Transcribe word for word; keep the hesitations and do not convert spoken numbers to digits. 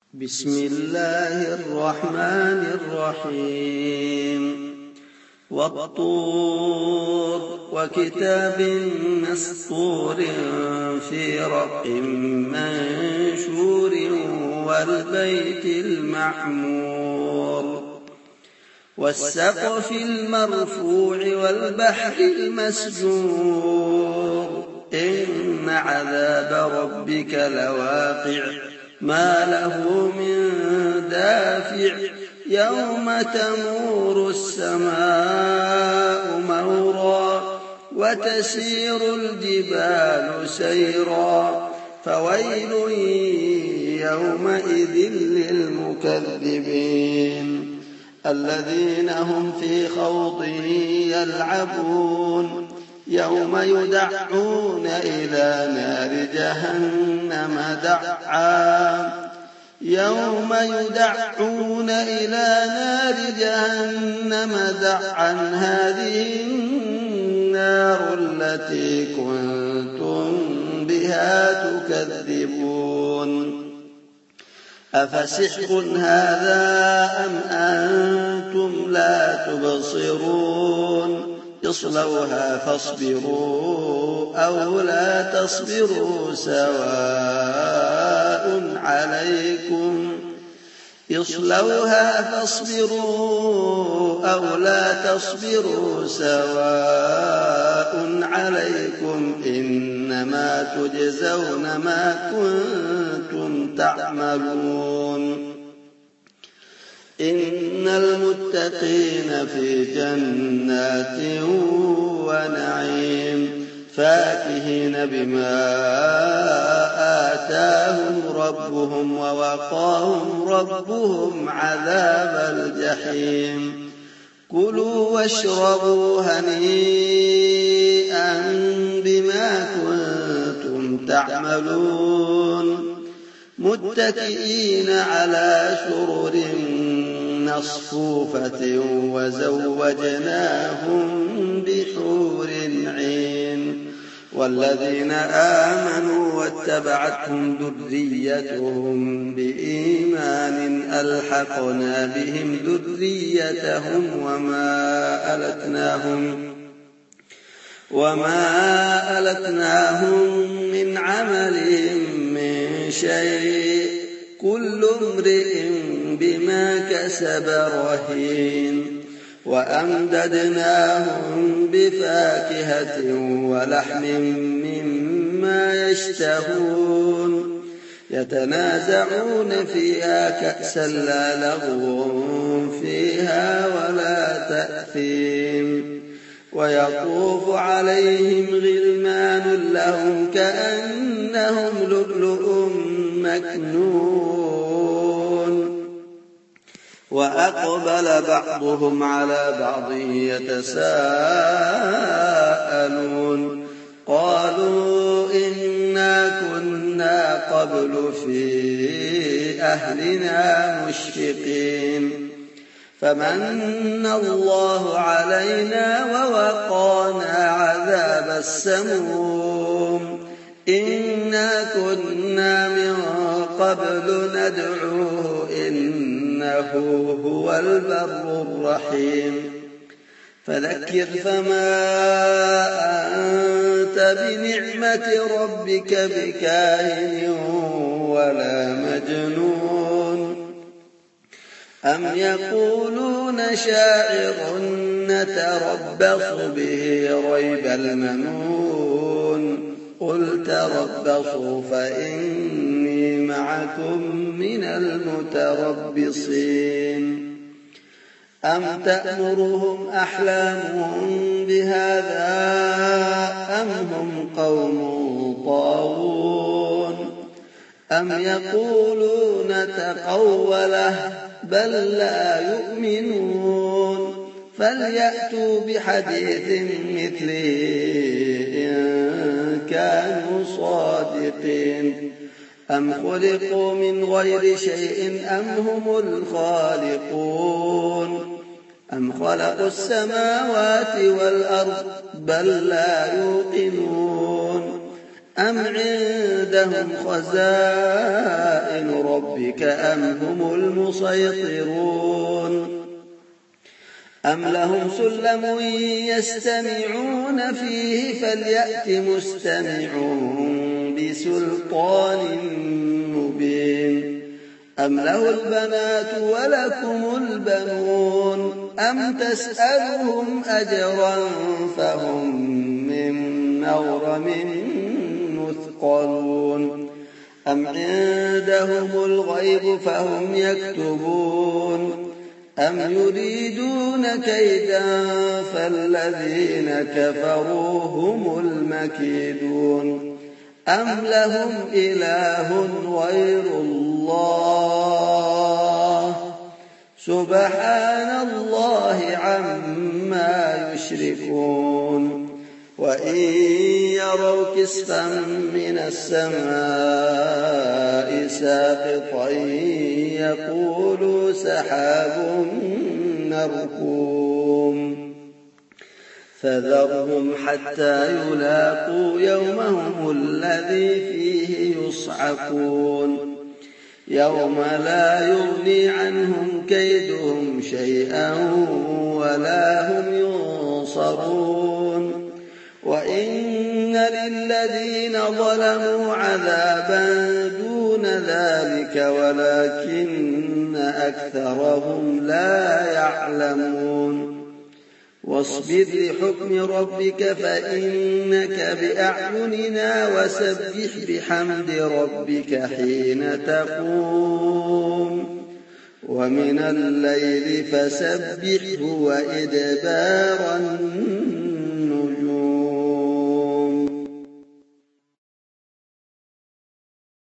بسم الله الرحمن الرحيم والطور وكتاب مسطور في رق منشور والبيت المعمور والسقف المرفوع والبحر المسجور إن عذاب ربك لواقع ما له من دافع يوم تمور السماء مورا وتسير الجبال سيرا فويل يومئذ للمكذبين الذين هم في خوض يلعبون يوم يدعون إلى نار جهنم دعا يوم يدعون إلى نار جهنم دعا هذه النار التي كنتم بها تكذبون أفسحر هذا أم أنتم لا تبصرون اصلوها فاصبروا أو لا تصبروا سواء عليكم اصلوها فاصبروا أو لا تصبروا سواء عليكم إنما تجزون ما كنتم تعملون إن المتقين في جنات ونعيم فاكهين بما آتاهم ربهم ووقاهم ربهم عذاب الجحيم كلوا واشربوا هنيئا بما كنتم تعملون متكئين على سرر مصفوفة وزوجناهم بحور عين والذين آمنوا واتبعتهم ذريتهم بإيمان ألحقنا بهم ذريتهم وما ألتناهم وما ألتناهم من عملهم من شيء كل امرئ بما كسب رهين وأمددناهم بفاكهة ولحم مما يشتهون يتنازعون فيها كأسا لا لغو فيها ولا تأثيم ويطوف عليهم غلمان لهم كأنهم لؤلؤ مكنون وأقبل بعضهم على بعض يتساءلون قالوا إنا كنا قبل في أهلنا مشفقين فمن الله علينا ووقانا عذاب السموم إنا كنا من قبل ندعوه إنه هو البر الرحيم فذكر فما أنت بنعمة ربك بكاهن ولا مجنون أم يقولون شاعر نتربص به ريب المنون قل تربصوا فإني معكم من المتربصين أم تأمرهم أحلامهم بهذا أم هم قوم طاغون أم يقولون تقوله بل لا يؤمنون فليأتوا بحديث مثله إن كانوا صادقين أم خلقوا من غير شيء أم هم الخالقون أم خلقوا السماوات والأرض بل لا يوقنون أم عندهم خزائن ربك أم هم المسيطرون أم لهم سلم يستمعون فيه فليأت مستمعون بسلطان مبين أم له البنات ولكم البنون أم تسألهم أجرا فهم من مغرم مثقلون أم عندهم الغيب فهم يكتبون أم يريدون كيدا فالذين كفروا هم المكيدون أم لهم إله غير الله سبحان الله عما يشركون وإن يروا كسفا من السماء ساقطا يقولوا سحاب مركوم فذرهم حتى يلاقوا يومهم الذي فيه يصعقون يوم لا يغني عنهم كيدهم شيئا ولا هم ينصرون وإن للذين ظلموا عذابا دون ذلك ولكن أكثرهم لا يعلمون واصبر لحكم ربك فإنك بأعيننا وسبح بحمد ربك حين تقوم ومن الليل فسبحه وإدبار النجوم